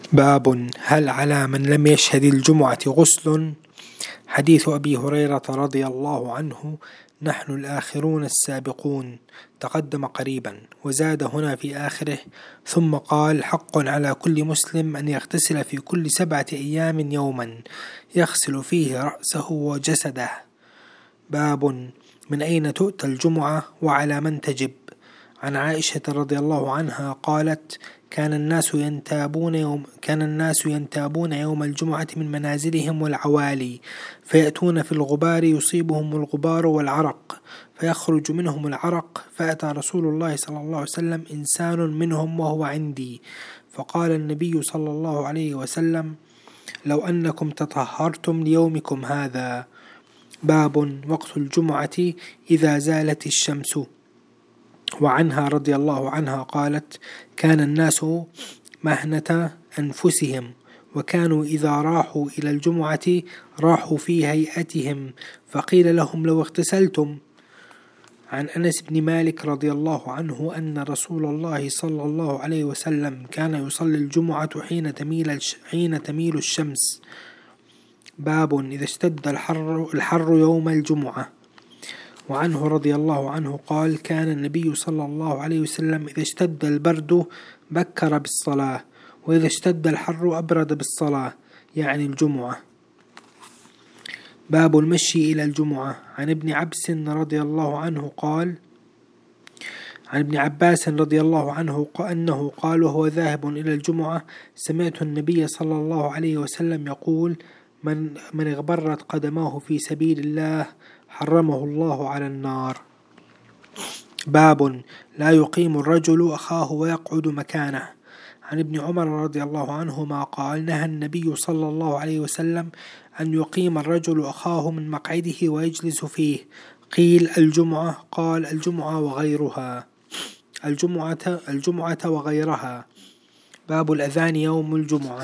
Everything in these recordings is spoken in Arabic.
باب هل على من لم يشهد الجمعة غسل؟ حديث أبي هريرة رضي الله عنه: نحن الآخرون السابقون، تقدم قريبا. وزاد هنا في آخره: ثم قال: حق على كل مسلم أن يغتسل في كل 7 أيام يوما يغسل فيه رأسه وجسده. باب من أين تؤتى الجمعة وعلى من تجب؟ عن عائشة رضي الله عنها قالت: كان الناس ينتابون يوم الجمعة من منازلهم والعوالي، فيأتون في الغبار يصيبهم الغبار والعرق، فيخرج منهم العرق، فأتى رسول الله صلى الله عليه وسلم إنسان منهم وهو عندي، فقال النبي صلى الله عليه وسلم: لو أنكم تطهرتم ليومكم هذا. باب وقت الجمعة إذا زالت الشمس. وعنها رضي الله عنها قالت: كان الناس مهنة أنفسهم، وكانوا إذا راحوا إلى الجمعة راحوا في هيئتهم، فقيل لهم: لو اغتسلتم. عن أنس بن مالك رضي الله عنه أن رسول الله صلى الله عليه وسلم كان يصلي الجمعة حين تميل الشمس. باب إذا اشتد الحر يوم الجمعة. وعنه رضي الله عنه قال: كان النبي صلى الله عليه وسلم إذا اشتد البرد بكر بالصلاة، وإذا اشتد الحر أبرد بالصلاة، يعني الجمعة. باب المشي إلى الجمعة. عن ابن عباس رضي الله عنه أنه قال وهو ذاهب إلى الجمعة: سمعت النبي صلى الله عليه وسلم يقول: من اغبرت قدماه في سبيل الله حرمه الله على النار. باب لا يقيم الرجل أخاه ويقعد مكانه. عن ابن عمر رضي الله عنهما قال: نهى النبي صلى الله عليه وسلم أن يقيم الرجل أخاه من مقعده ويجلس فيه. قيل: الجمعة؟ قال: الجمعة وغيرها. باب الأذان يوم الجمعة.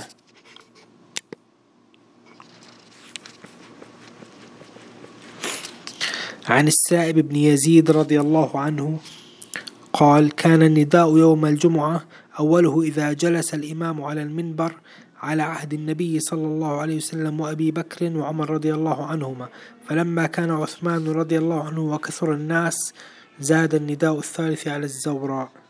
عن السائب بن يزيد رضي الله عنه قال: كان النداء يوم الجمعة أوله إذا جلس الإمام على المنبر على عهد النبي صلى الله عليه وسلم وأبي بكر وعمر رضي الله عنهما، فلما كان عثمان رضي الله عنه وكثر الناس زاد النداء الثالث على الزوراء.